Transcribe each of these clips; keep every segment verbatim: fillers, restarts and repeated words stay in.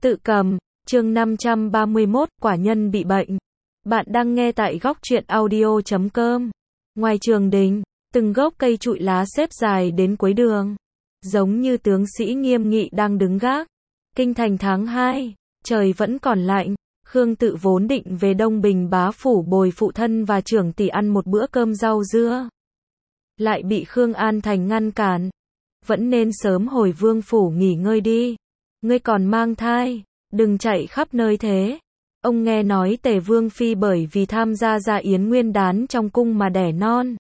Tự cầm, chương năm trăm ba mươi mốt, quả nhân bị bệnh. Bạn đang nghe tại góc truyện audio chấm com. Ngoài trường đình, từng gốc cây trụi lá xếp dài đến cuối đường, giống như tướng sĩ nghiêm nghị đang đứng gác. Kinh thành tháng hai, trời vẫn còn lạnh. Khương Tự vốn định về Đông Bình bá phủ bồi phụ thân và trưởng tỷ ăn một bữa cơm rau dưa, lại bị Khương An Thành ngăn cản. Vẫn nên sớm hồi vương phủ nghỉ ngơi đi. Ngươi còn mang thai, đừng chạy khắp nơi thế. Ông nghe nói Tề Vương Phi bởi vì tham gia dạ yến nguyên đán trong cung mà đẻ non.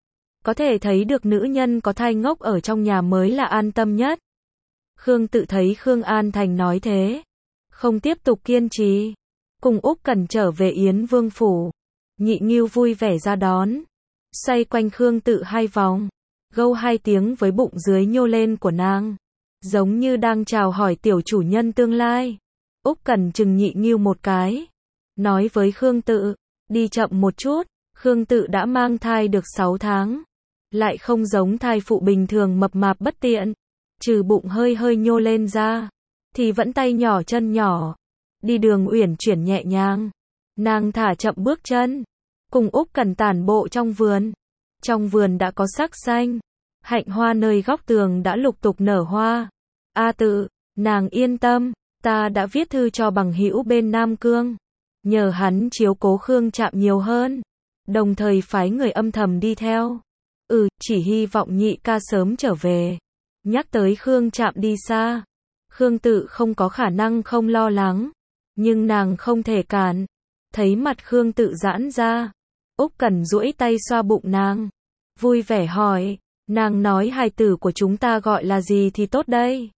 Có thể thấy được nữ nhân có thai ngốc ở trong nhà mới là an tâm nhất. Khương Tự thấy Khương An Thành nói thế, không tiếp tục kiên trì, cùng Úc Cẩn trở về Yến Vương phủ. Nhị Ngưu vui vẻ ra đón, xoay quanh Khương Tự hai vòng, gâu hai tiếng với bụng dưới nhô lên của nàng, giống như đang chào hỏi tiểu chủ nhân tương lai. Úc Cẩn chừng Nhị Ngưu một cái, nói với Khương Tự, đi chậm một chút. Khương Tự đã mang thai được sáu tháng, lại không giống thai phụ bình thường mập mạp bất tiện, trừ bụng hơi hơi nhô lên ra, thì vẫn tay nhỏ chân nhỏ, đi đường uyển chuyển nhẹ nhàng. Nàng thả chậm bước chân, cùng Úc Cẩn tản bộ trong vườn. Trong vườn đã có sắc xanh, hạnh hoa nơi góc tường đã lục tục nở hoa. A Tự, nàng yên tâm, ta đã viết thư cho bằng hữu bên Nam Cương, nhờ hắn chiếu cố Khương Trạm nhiều hơn, đồng thời phái người âm thầm đi theo. Ừ, chỉ hy vọng nhị ca sớm trở về. Nhắc tới Khương Trạm đi xa, Khương Tự không có khả năng không lo lắng, nhưng nàng không thể cản. Thấy mặt Khương Tự giãn ra, Úc Cẩn duỗi tay xoa bụng nàng, vui vẻ hỏi, nàng nói hài tử của chúng ta gọi là gì thì tốt đây?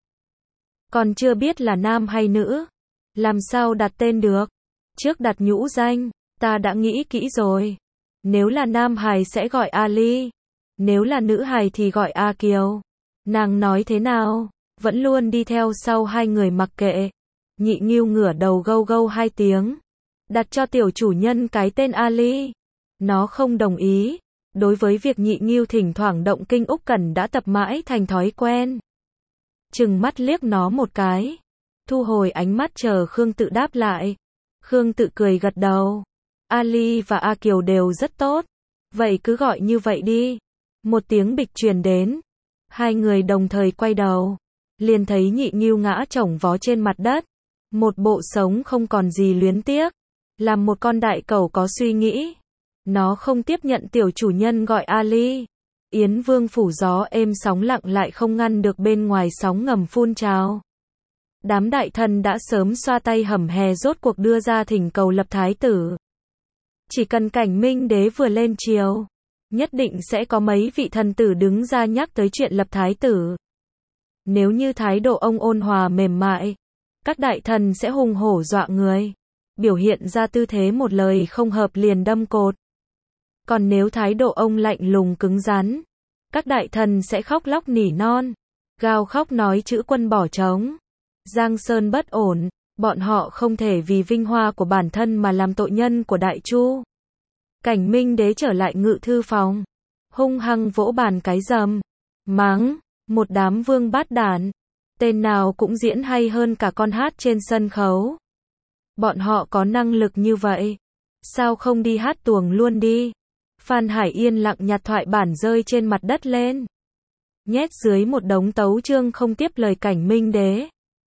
Còn chưa biết là nam hay nữ, làm sao đặt tên được? Trước đặt nhũ danh, ta đã nghĩ kỹ rồi. Nếu là nam hài sẽ gọi Ali, nếu là nữ hài thì gọi A Kiều. Nàng nói thế nào? Vẫn luôn đi theo sau hai người mặc kệ. Nhị Ngưu ngửa đầu gâu gâu hai tiếng, đặt cho tiểu chủ nhân cái tên Ali. Nó không đồng ý. Đối với việc Nhị Ngưu thỉnh thoảng động kinh, Úc Cẩn đã tập mãi thành thói quen. Trừng mắt liếc nó một cái, thu hồi ánh mắt chờ Khương Tự đáp lại. Khương Tự cười gật đầu. Ali và A Kiều đều rất tốt, vậy cứ gọi như vậy đi. Một tiếng bịch truyền đến, hai người đồng thời quay đầu, liền thấy Nhị Ngưu ngã chồng vó trên mặt đất, một bộ sống không còn gì luyến tiếc, làm một con đại cẩu có suy nghĩ. Nó không tiếp nhận tiểu chủ nhân gọi Ali. Yến Vương phủ gió êm sóng lặng lại không ngăn được bên ngoài sóng ngầm phun trào. Đám đại thần đã sớm xoa tay hầm hè rốt cuộc đưa ra thỉnh cầu lập thái tử. Chỉ cần Cảnh Minh Đế vừa lên triều, nhất định sẽ có mấy vị thần tử đứng ra nhắc tới chuyện lập thái tử. Nếu như thái độ ông ôn hòa mềm mại, các đại thần sẽ hùng hổ dọa người, biểu hiện ra tư thế một lời không hợp liền đâm cột. Còn nếu thái độ ông lạnh lùng cứng rắn, các đại thần sẽ khóc lóc nỉ non, gào khóc nói chữ quân bỏ trống. Giang Sơn bất ổn, bọn họ không thể vì vinh hoa của bản thân mà làm tội nhân của Đại Chu. Cảnh Minh Đế trở lại ngự thư phòng, hung hăng vỗ bàn cái rầm, mắng, một đám vương bát đản, tên nào cũng diễn hay hơn cả con hát trên sân khấu. Bọn họ có năng lực như vậy, sao không đi hát tuồng luôn đi? Phan Hải Yên lặng nhặt thoại bản rơi trên mặt đất lên, nhét dưới một đống tấu chương không tiếp lời Cảnh Minh Đế.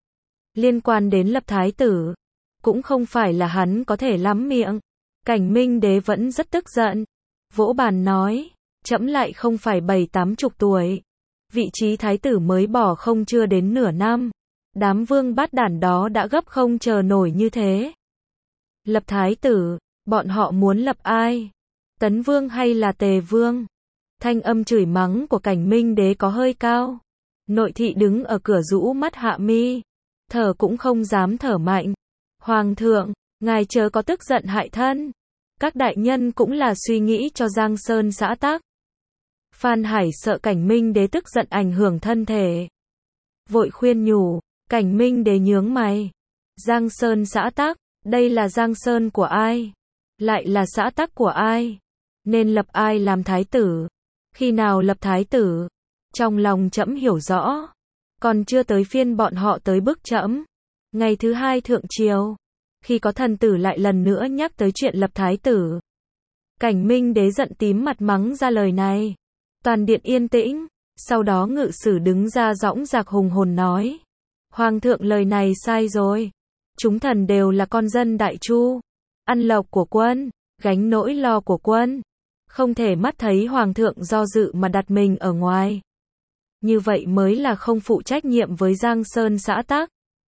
Liên quan đến lập thái tử, cũng không phải là hắn có thể lắm miệng. Cảnh Minh Đế vẫn rất tức giận, vỗ bàn nói, trẫm lại không phải bảy tám chục tuổi, vị trí thái tử mới bỏ không chưa đến nửa năm, đám vương bát đản đó đã gấp không chờ nổi như thế. Lập thái tử, bọn họ muốn lập ai? Tấn Vương hay là Tề Vương? Thanh âm chửi mắng của Cảnh Minh Đế có hơi cao. Nội thị đứng ở cửa rũ mắt hạ mi, thở cũng không dám thở mạnh. Hoàng thượng, ngài chớ có tức giận hại thân. Các đại nhân cũng là suy nghĩ cho Giang Sơn xã tắc. Phan Hải sợ Cảnh Minh Đế tức giận ảnh hưởng thân thể, vội khuyên nhủ. Cảnh Minh Đế nhướng mày. Giang Sơn xã tắc, đây là Giang Sơn của ai? Lại là xã tắc của ai? Nên lập ai làm thái tử? Khi nào lập thái tử? Trong lòng trẫm hiểu rõ, còn chưa tới phiên bọn họ tới bức trẫm. Ngày thứ hai thượng triều, khi có thần tử lại lần nữa nhắc tới chuyện lập thái tử, Cảnh Minh Đế giận tím mặt mắng ra lời này. Toàn điện yên tĩnh, sau đó ngự sử đứng ra dõng dạc hùng hồn nói. Hoàng thượng lời này sai rồi. Chúng thần đều là con dân đại chu, ăn lộc của quân, gánh nỗi lo của quân. Không thể mắt thấy hoàng thượng do dự mà đặt mình ở ngoài. Như vậy mới là không phụ trách nhiệm với Giang Sơn xã tắc.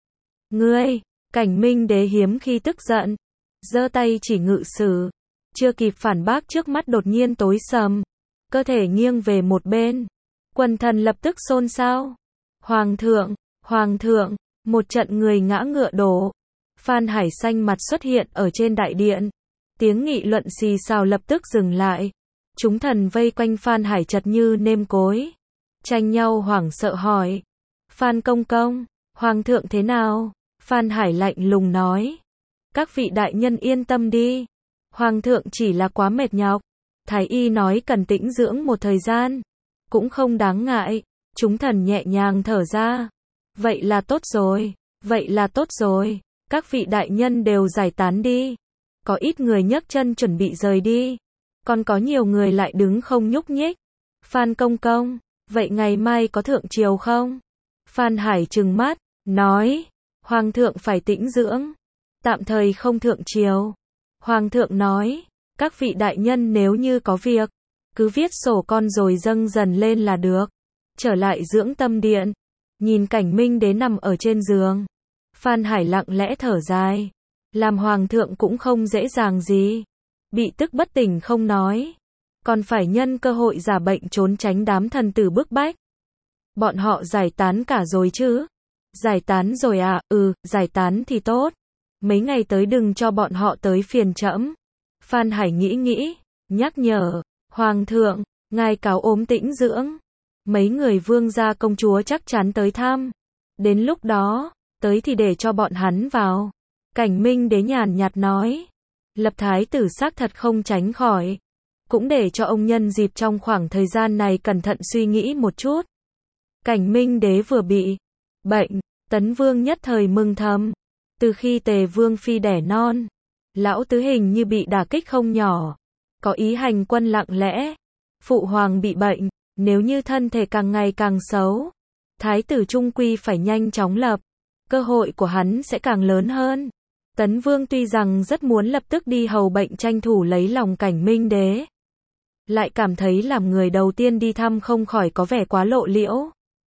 Ngươi, Cảnh Minh Đế hiếm khi tức giận, giơ tay chỉ ngự sử, chưa kịp phản bác trước mắt đột nhiên tối sầm, cơ thể nghiêng về một bên. Quần thần lập tức xôn xao. Hoàng thượng, hoàng thượng, một trận người ngã ngựa đổ. Phan Hải xanh mặt xuất hiện ở trên đại điện. Tiếng nghị luận xì xào lập tức dừng lại. Chúng thần vây quanh Phan Hải chật như nêm cối, tranh nhau hoảng sợ hỏi. Phan công công, hoàng thượng thế nào? Phan Hải lạnh lùng nói. Các vị đại nhân yên tâm đi. Hoàng thượng chỉ là quá mệt nhọc. Thái y nói cần tĩnh dưỡng một thời gian. Cũng không đáng ngại. Chúng thần nhẹ nhàng thở ra. Vậy là tốt rồi. Vậy là tốt rồi. Các vị đại nhân đều giải tán đi. Có ít người nhấc chân chuẩn bị rời đi. Còn có nhiều người lại đứng không nhúc nhích. Phan công công, vậy ngày mai có thượng triều không? Phan Hải trừng mắt, nói. Hoàng thượng phải tĩnh dưỡng. Tạm thời không thượng triều. Hoàng thượng nói. Các vị đại nhân nếu như có việc, cứ viết sổ con rồi dâng dần lên là được. Trở lại dưỡng tâm điện. Nhìn Cảnh Minh Đế nằm ở trên giường. Phan Hải lặng lẽ thở dài. Làm hoàng thượng cũng không dễ dàng gì. Bị tức bất tỉnh không nói. Còn phải nhân cơ hội giả bệnh trốn tránh đám thần tử bức bách. Bọn họ giải tán cả rồi chứ? Giải tán rồi à? Ừ, giải tán thì tốt. Mấy ngày tới đừng cho bọn họ tới phiền trẫm. Phan Hải nghĩ nghĩ, nhắc nhở. Hoàng thượng, ngài cáo ốm tĩnh dưỡng. Mấy người vương gia công chúa chắc chắn tới thăm. Đến lúc đó, tới thì để cho bọn hắn vào. Cảnh Minh Đế nhàn nhạt nói. Lập thái tử xác thật không tránh khỏi. Cũng để cho ông nhân dịp trong khoảng thời gian này cẩn thận suy nghĩ một chút. Cảnh Minh Đế vừa bị bệnh, Tấn Vương nhất thời mừng thầm. Từ khi Tề Vương phi đẻ non, lão tứ hình như bị đả kích không nhỏ. Có ý hành quân lặng lẽ. Phụ hoàng bị bệnh, nếu như thân thể càng ngày càng xấu, thái tử trung quy phải nhanh chóng lập. Cơ hội của hắn sẽ càng lớn hơn. Tấn Vương tuy rằng rất muốn lập tức đi hầu bệnh tranh thủ lấy lòng Cảnh Minh Đế, lại cảm thấy làm người đầu tiên đi thăm không khỏi có vẻ quá lộ liễu.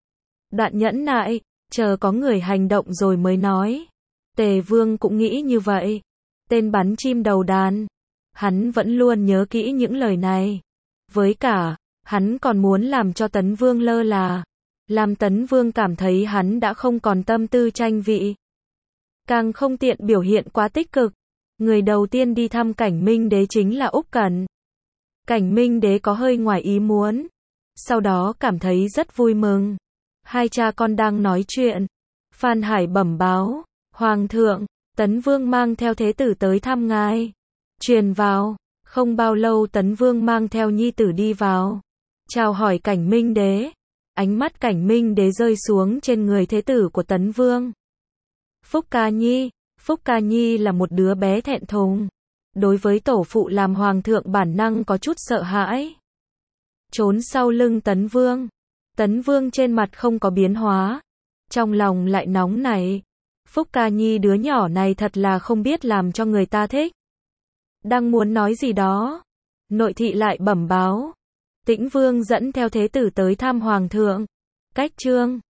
Đoạn nhẫn nại, chờ có người hành động rồi mới nói. Tề Vương cũng nghĩ như vậy. Tên bắn chim đầu đàn. Hắn vẫn luôn nhớ kỹ những lời này. Với cả, hắn còn muốn làm cho Tấn Vương lơ là. Làm Tấn Vương cảm thấy hắn đã không còn tâm tư tranh vị. Càng không tiện biểu hiện quá tích cực. Người đầu tiên đi thăm Cảnh Minh Đế chính là Úc Cẩn. Cảnh Minh Đế có hơi ngoài ý muốn. Sau đó cảm thấy rất vui mừng. Hai cha con đang nói chuyện. Phan Hải bẩm báo. Hoàng thượng, Tấn Vương mang theo thế tử tới thăm ngài. Truyền vào. Không bao lâu Tấn Vương mang theo nhi tử đi vào. Chào hỏi Cảnh Minh Đế. Ánh mắt Cảnh Minh Đế rơi xuống trên người thế tử của Tấn Vương. Phúc Ca Nhi. Phúc Ca Nhi là một đứa bé thẹn thùng. Đối với tổ phụ làm hoàng thượng bản năng có chút sợ hãi. Trốn sau lưng Tấn Vương. Tấn Vương trên mặt không có biến hóa. Trong lòng lại nóng nảy. Phúc Ca Nhi đứa nhỏ này thật là không biết làm cho người ta thích. Đang muốn nói gì đó. Nội thị lại bẩm báo. Tĩnh Vương dẫn theo thế tử tới thăm hoàng thượng. Cách chương